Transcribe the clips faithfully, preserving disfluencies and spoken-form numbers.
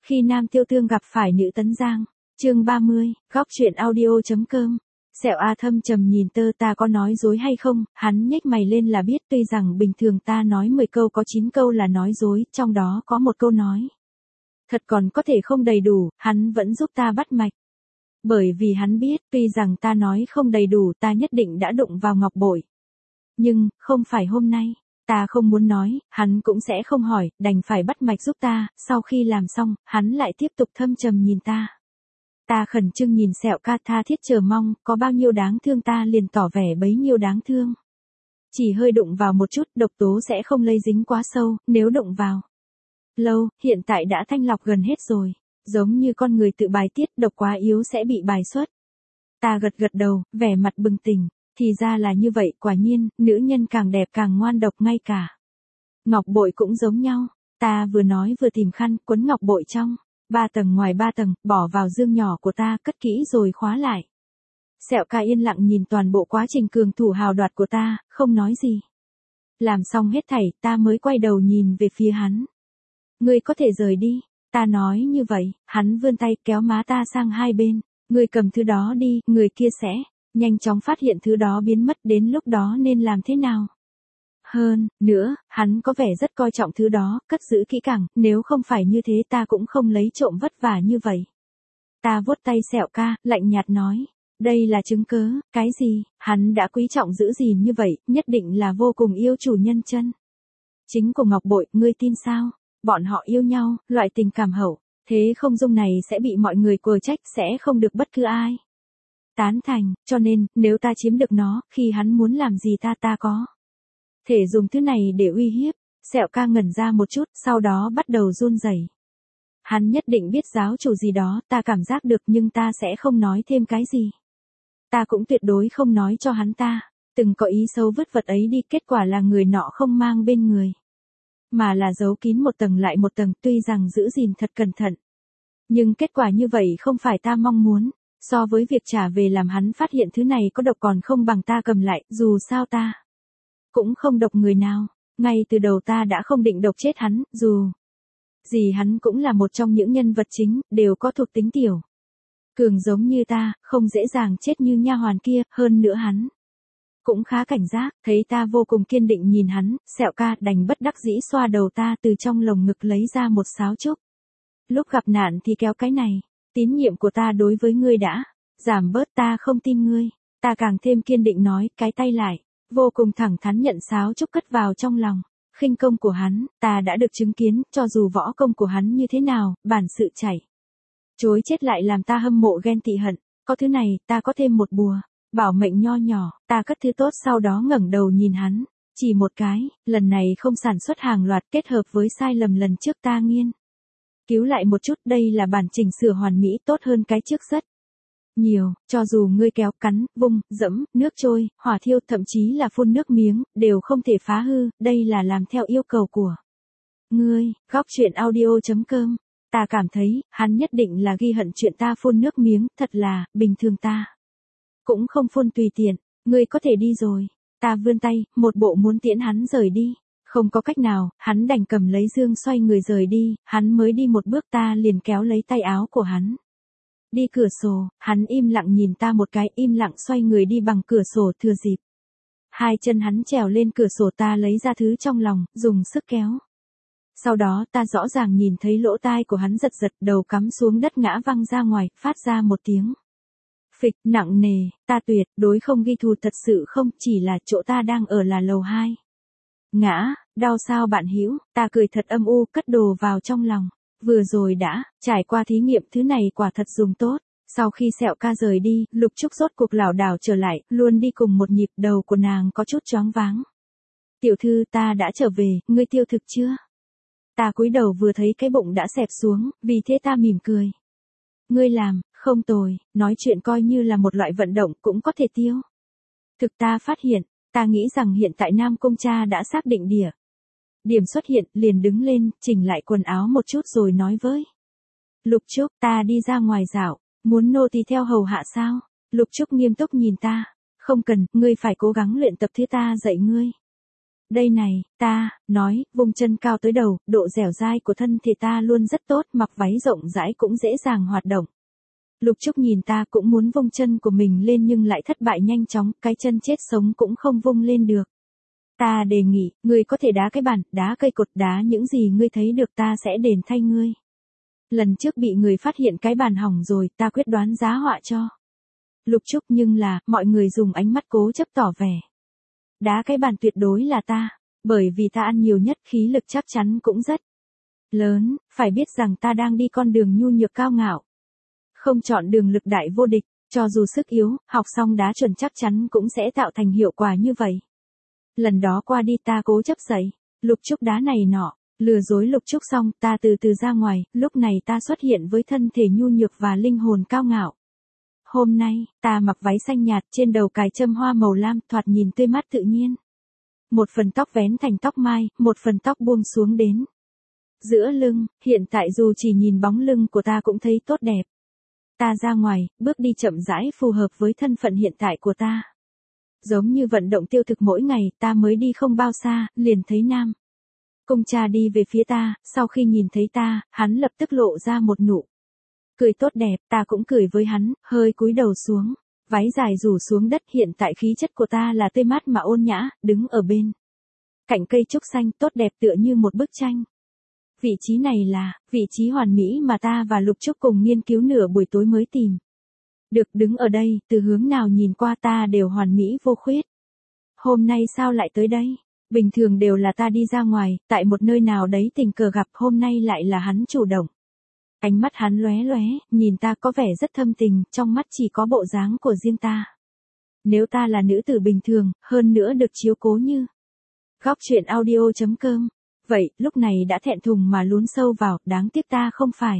Khi nam tiêu tương gặp phải nữ tấn giang. Chương ba mươi, góc truyện audio.com. Sẹo A thâm trầm nhìn tơ ta có nói dối hay không, hắn nhếch mày lên là biết tuy rằng bình thường ta nói mười câu có chín câu là nói dối, trong đó có một câu nói thật còn có thể không đầy đủ, hắn vẫn giúp ta bắt mạch. Bởi vì hắn biết, tuy rằng ta nói không đầy đủ ta nhất định đã đụng vào ngọc bội. Nhưng, không phải hôm nay, ta không muốn nói, hắn cũng sẽ không hỏi, đành phải bắt mạch giúp ta, sau khi làm xong, hắn lại tiếp tục thâm trầm nhìn ta. Ta khẩn trương nhìn Sẹo Ca tha thiết chờ mong, có bao nhiêu đáng thương ta liền tỏ vẻ bấy nhiêu đáng thương. Chỉ hơi đụng vào một chút, độc tố sẽ không lây dính quá sâu, nếu đụng vào lâu, hiện tại đã thanh lọc gần hết rồi. Giống như con người tự bài tiết, độc quá yếu sẽ bị bài xuất. Ta gật gật đầu, vẻ mặt bừng tỉnh. Thì ra là như vậy, quả nhiên, nữ nhân càng đẹp càng ngoan độc, ngay cả ngọc bội cũng giống nhau. Ta vừa nói vừa tìm khăn, quấn ngọc bội trong ba tầng ngoài ba tầng, bỏ vào dương nhỏ của ta, cất kỹ rồi khóa lại. Sẹo Ca yên lặng nhìn toàn bộ quá trình cường thủ hào đoạt của ta, không nói gì. Làm xong hết thảy, ta mới quay đầu nhìn về phía hắn. Ngươi có thể rời đi. Ta nói như vậy, hắn vươn tay kéo má ta sang hai bên. Ngươi cầm thứ đó đi, người kia sẽ nhanh chóng phát hiện thứ đó biến mất, đến lúc đó nên làm thế nào? Hơn nữa, hắn có vẻ rất coi trọng thứ đó, cất giữ kỹ càng, nếu không phải như thế ta cũng không lấy trộm vất vả như vậy. Ta vuốt tay Sẹo Ca, lạnh nhạt nói, đây là chứng cớ, cái gì, hắn đã quý trọng giữ gìn như vậy, nhất định là vô cùng yêu chủ nhân chân chính của ngọc bội, ngươi tin sao? Bọn họ yêu nhau, loại tình cảm hậu thế không dung này sẽ bị mọi người quờ trách, sẽ không được bất cứ ai tán thành, cho nên, nếu ta chiếm được nó, khi hắn muốn làm gì ta ta có thể dùng thứ này để uy hiếp. Sẹo Ca ngẩn ra một chút, sau đó bắt đầu run rẩy. Hắn nhất định biết giáo chủ gì đó, ta cảm giác được, nhưng ta sẽ không nói thêm cái gì. Ta cũng tuyệt đối không nói cho hắn ta từng có ý xấu vứt vật ấy đi, kết quả là người nọ không mang bên người, mà là giấu kín một tầng lại một tầng, tuy rằng giữ gìn thật cẩn thận. Nhưng kết quả như vậy không phải ta mong muốn, so với việc trả về làm hắn phát hiện thứ này có độc còn không bằng ta cầm lại, dù sao ta cũng không độc người nào, ngay từ đầu ta đã không định độc chết hắn, dù gì hắn cũng là một trong những nhân vật chính, đều có thuộc tính tiểu cường giống như ta, không dễ dàng chết như nha hoàn kia, hơn nữa hắn cũng khá cảnh giác, thấy ta vô cùng kiên định nhìn hắn, Sẹo Ca đành bất đắc dĩ xoa đầu ta, từ trong lồng ngực lấy ra một sáo trúc. Lúc gặp nạn thì kéo cái này, tín nhiệm của ta đối với ngươi đã giảm bớt, ta không tin ngươi. Ta càng thêm kiên định nói, cái tay lại, vô cùng thẳng thắn nhận sáo trúc cất vào trong lòng. Khinh công của hắn, ta đã được chứng kiến, cho dù võ công của hắn như thế nào, bản sự chảy chối chết lại làm ta hâm mộ ghen tị hận. Có thứ này, ta có thêm một bùa bảo mệnh nho nhỏ, ta cất thứ tốt sau đó ngẩng đầu nhìn hắn, chỉ một cái, lần này không sản xuất hàng loạt, kết hợp với sai lầm lần trước ta nghiên cứu lại một chút, đây là bản chỉnh sửa hoàn mỹ, tốt hơn cái trước rất nhiều, cho dù ngươi kéo, cắn, vung, dẫm, nước trôi, hỏa thiêu, thậm chí là phun nước miếng, đều không thể phá hư, đây là làm theo yêu cầu của ngươi. Góc truyện audio.com. Ta cảm thấy, hắn nhất định là ghi hận chuyện ta phun nước miếng, thật là, bình thường ta cũng không phun tùy tiện, ngươi có thể đi rồi. Ta vươn tay, một bộ muốn tiễn hắn rời đi. Không có cách nào, hắn đành cầm lấy dương xoay người rời đi, hắn mới đi một bước ta liền kéo lấy tay áo của hắn. Đi cửa sổ, hắn im lặng nhìn ta một cái, im lặng xoay người đi bằng cửa sổ, thừa dịp hai chân hắn trèo lên cửa sổ, ta lấy ra thứ trong lòng, dùng sức kéo. Sau đó ta rõ ràng nhìn thấy lỗ tai của hắn giật giật, đầu cắm xuống đất ngã văng ra ngoài, phát ra một tiếng phịch nặng nề. Ta tuyệt đối không ghi thù, thật sự không, chỉ là chỗ ta đang ở là lầu hai. Ngã, đau sao bạn hữu? Ta cười thật âm u, cất đồ vào trong lòng. Vừa rồi đã trải qua thí nghiệm, thứ này quả thật dùng tốt. Sau khi Sẹo Ca rời đi, Lục Trúc rốt cuộc lảo đảo trở lại, luôn đi cùng một nhịp, đầu của nàng có chút choáng váng. Tiểu thư, ta đã trở về, ngươi tiêu thực chưa? Ta cúi đầu vừa thấy cái bụng đã xẹp xuống, vì thế ta mỉm cười. Ngươi làm không tồi, nói chuyện coi như là một loại vận động cũng có thể tiêu thực. Ta phát hiện, ta nghĩ rằng hiện tại Nam Cung cha đã xác định địa điểm xuất hiện, liền đứng lên, chỉnh lại quần áo một chút rồi nói với Lục Trúc, ta đi ra ngoài dạo, muốn nô tỳ theo hầu hạ sao? Lục Trúc nghiêm túc nhìn ta, không cần, ngươi phải cố gắng luyện tập thứ ta dạy ngươi. Đây này, ta, nói, vùng chân cao tới đầu, độ dẻo dai của thân thể ta luôn rất tốt, mặc váy rộng rãi cũng dễ dàng hoạt động. Lục Trúc nhìn ta cũng muốn vung chân của mình lên nhưng lại thất bại nhanh chóng, cái chân chết sống cũng không vung lên được. Ta đề nghị, ngươi có thể đá cái bàn, đá cây cột, đá những gì ngươi thấy được ta sẽ đền thay ngươi. Lần trước bị người phát hiện cái bàn hỏng rồi, ta quyết đoán giá họa cho Lục Trúc, nhưng là, mọi người dùng ánh mắt cố chấp tỏ vẻ. Đá cái bàn tuyệt đối là ta, bởi vì ta ăn nhiều nhất, khí lực chắc chắn cũng rất lớn, phải biết rằng ta đang đi con đường nhu nhược cao ngạo. Không chọn đường lực đại vô địch, cho dù sức yếu, học xong đá chuẩn chắc chắn cũng sẽ tạo thành hiệu quả như vậy. Lần đó qua đi ta cố chấp dậy, Lục Trúc đá này nọ, lừa dối Lục Trúc xong ta từ từ ra ngoài, lúc này ta xuất hiện với thân thể nhu nhược và linh hồn cao ngạo. Hôm nay, ta mặc váy xanh nhạt, trên đầu cài châm hoa màu lam, thoạt nhìn tươi mát tự nhiên. Một phần tóc vén thành tóc mai, một phần tóc buông xuống đến giữa lưng, hiện tại dù chỉ nhìn bóng lưng của ta cũng thấy tốt đẹp. Ta ra ngoài, bước đi chậm rãi phù hợp với thân phận hiện tại của ta. Giống như vận động tiêu thực mỗi ngày, ta mới đi không bao xa, liền thấy Nam Công Cha đi về phía ta, sau khi nhìn thấy ta, hắn lập tức lộ ra một nụ cười tốt đẹp, ta cũng cười với hắn, hơi cúi đầu xuống, váy dài rủ xuống đất, hiện tại khí chất của ta là tươi mát mà ôn nhã, đứng ở bên cạnh cây trúc xanh tốt đẹp tựa như một bức tranh. Vị trí này là vị trí hoàn mỹ mà ta và Lục Trúc cùng nghiên cứu nửa buổi tối mới tìm được. Đứng ở đây, từ hướng nào nhìn qua ta đều hoàn mỹ vô khuyết. Hôm nay sao lại tới đây? Bình thường đều là ta đi ra ngoài, tại một nơi nào đấy tình cờ gặp, hôm nay lại là hắn chủ động. Ánh mắt hắn lóe lóe, nhìn ta có vẻ rất thâm tình, trong mắt chỉ có bộ dáng của riêng ta. Nếu ta là nữ tử bình thường, hơn nữa được chiếu cố như Góc truyện audio chấm com, vậy, lúc này đã thẹn thùng mà lún sâu vào, đáng tiếc ta không phải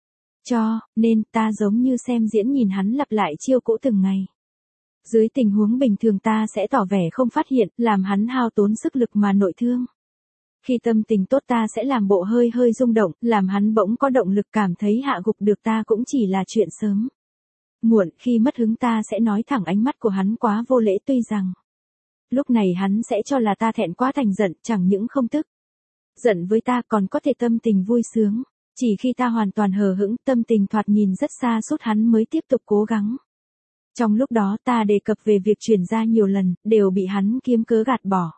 cho, nên ta giống như xem diễn nhìn hắn lặp lại chiêu cũ từng ngày. Dưới tình huống bình thường ta sẽ tỏ vẻ không phát hiện, làm hắn hao tốn sức lực mà nội thương. Khi tâm tình tốt ta sẽ làm bộ hơi hơi rung động, làm hắn bỗng có động lực, cảm thấy hạ gục được ta cũng chỉ là chuyện sớm muộn. Khi mất hứng ta sẽ nói thẳng, ánh mắt của hắn quá vô lễ, tuy rằng lúc này hắn sẽ cho là ta thẹn quá thành giận, chẳng những không tức giận với ta còn có thể tâm tình vui sướng. Chỉ khi ta hoàn toàn hờ hững, tâm tình thoạt nhìn rất xa sút, hắn mới tiếp tục cố gắng. Trong lúc đó ta đề cập về việc chuyển ra nhiều lần, đều bị hắn kiếm cớ gạt bỏ.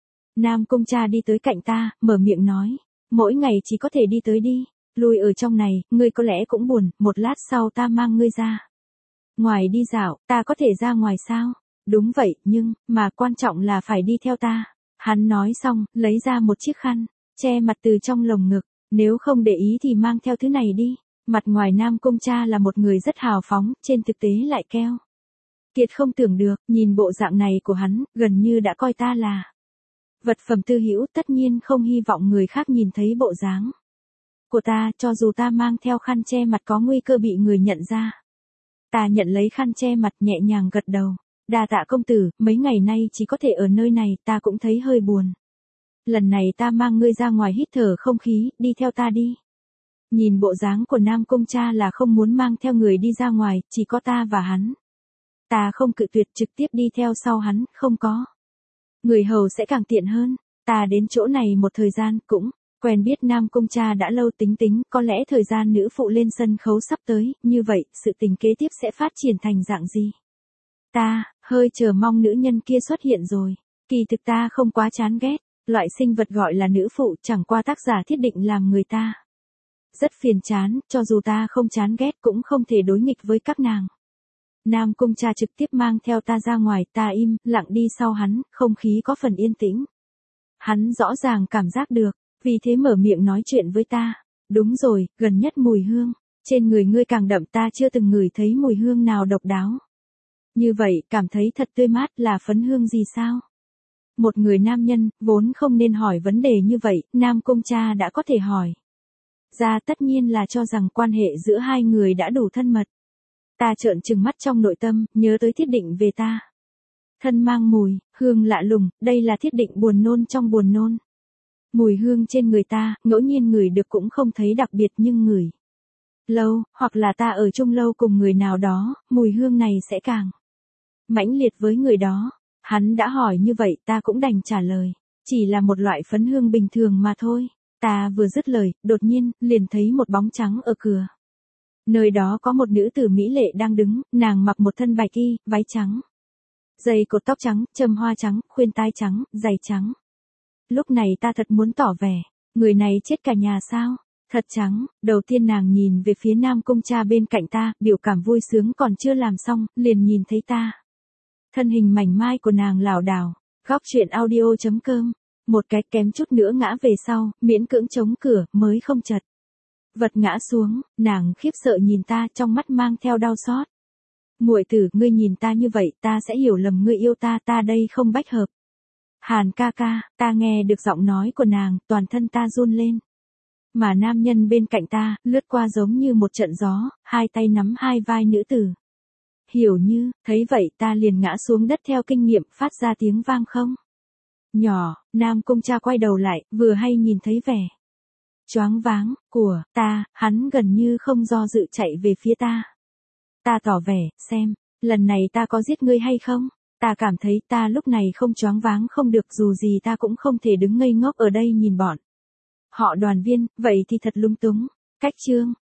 Nam Công Cha đi tới cạnh ta, mở miệng nói, mỗi ngày chỉ có thể đi tới đi lui ở trong này, ngươi có lẽ cũng buồn, một lát sau ta mang ngươi ra ngoài đi dạo. Ta có thể ra ngoài sao? Đúng vậy, nhưng, mà quan trọng là phải đi theo ta. Hắn nói xong, lấy ra một chiếc khăn che mặt từ trong lồng ngực, nếu không để ý thì mang theo thứ này đi. Mặt ngoài Nam Công Cha là một người rất hào phóng, trên thực tế lại keo kiệt không tưởng được, nhìn bộ dạng này của hắn, gần như đã coi ta là vật phẩm tư hữu, tất nhiên không hy vọng người khác nhìn thấy bộ dáng của ta, cho dù ta mang theo khăn che mặt có nguy cơ bị người nhận ra. Ta nhận lấy khăn che mặt, nhẹ nhàng gật đầu. Đa tạ công tử, mấy ngày nay chỉ có thể ở nơi này, ta cũng thấy hơi buồn. Lần này ta mang ngươi ra ngoài hít thở không khí, đi theo ta đi. Nhìn bộ dáng của Nam Công Cha là không muốn mang theo người đi ra ngoài, chỉ có ta và hắn. Ta không cự tuyệt, trực tiếp đi theo sau hắn, không có người hầu sẽ càng tiện hơn. Ta đến chỗ này một thời gian, cũng quen biết Nam Công Cha đã lâu, tính tính, có lẽ thời gian nữ phụ lên sân khấu sắp tới, như vậy, sự tình kế tiếp sẽ phát triển thành dạng gì? Ta, hơi chờ mong nữ nhân kia xuất hiện rồi. Kỳ thực ta không quá chán ghét loại sinh vật gọi là nữ phụ, chẳng qua tác giả thiết định làm người ta rất phiền chán, cho dù ta không chán ghét cũng không thể đối nghịch với các nàng. Nam Công Cha trực tiếp mang theo ta ra ngoài, ta im lặng đi sau hắn, không khí có phần yên tĩnh. Hắn rõ ràng cảm giác được, vì thế mở miệng nói chuyện với ta. Đúng rồi, gần nhất mùi hương trên người ngươi càng đậm, ta chưa từng ngửi thấy mùi hương nào độc đáo như vậy, cảm thấy thật tươi mát. Là phấn hương gì sao? Một người nam nhân, vốn không nên hỏi vấn đề như vậy, Nam Công Cha đã có thể hỏi ra, tất nhiên là cho rằng quan hệ giữa hai người đã đủ thân mật. Ta trợn trừng mắt trong nội tâm, nhớ tới thiết định về ta. Thân mang mùi hương lạ lùng, đây là thiết định buồn nôn trong buồn nôn. Mùi hương trên người ta, ngẫu nhiên ngửi được cũng không thấy đặc biệt, nhưng ngửi lâu, hoặc là ta ở chung lâu cùng người nào đó, mùi hương này sẽ càng mãnh liệt với người đó. Hắn đã hỏi như vậy, ta cũng đành trả lời. Chỉ là một loại phấn hương bình thường mà thôi. Ta vừa dứt lời, đột nhiên, liền thấy một bóng trắng ở cửa. Nơi đó có một nữ tử mỹ lệ đang đứng, nàng mặc một thân bạch y, váy trắng. Dây cột tóc trắng, châm hoa trắng, khuyên tai trắng, giày trắng. Lúc này ta thật muốn tỏ vẻ, người này chết cả nhà sao? Thật trắng, đầu tiên nàng nhìn về phía Nam Cung Cha bên cạnh ta, biểu cảm vui sướng còn chưa làm xong, liền nhìn thấy ta. Thân hình mảnh mai của nàng lảo đảo, góc truyện audio chấm com, một cái kém chút nữa ngã về sau, miễn cưỡng chống cửa, mới không chật. Vật ngã xuống, nàng khiếp sợ nhìn ta trong mắt mang theo đau xót. Muội tử, ngươi nhìn ta như vậy, ta sẽ hiểu lầm ngươi yêu ta, ta đây không bách hợp. Hàn ca ca, ta nghe được giọng nói của nàng, toàn thân ta run lên. Mà nam nhân bên cạnh ta, lướt qua giống như một trận gió, hai tay nắm hai vai nữ tử. Hiểu Như, thấy vậy ta liền ngã xuống đất theo kinh nghiệm phát ra tiếng vang không. Nhỏ, Nam Cung Cha quay đầu lại, vừa hay nhìn thấy vẻ choáng váng của ta, hắn gần như không do dự chạy về phía ta. Ta tỏ vẻ, xem, lần này ta có giết ngươi hay không? Ta cảm thấy ta lúc này không choáng váng không được, dù gì ta cũng không thể đứng ngây ngốc ở đây nhìn bọn họ đoàn viên, vậy thì thật lung túng. Cách chương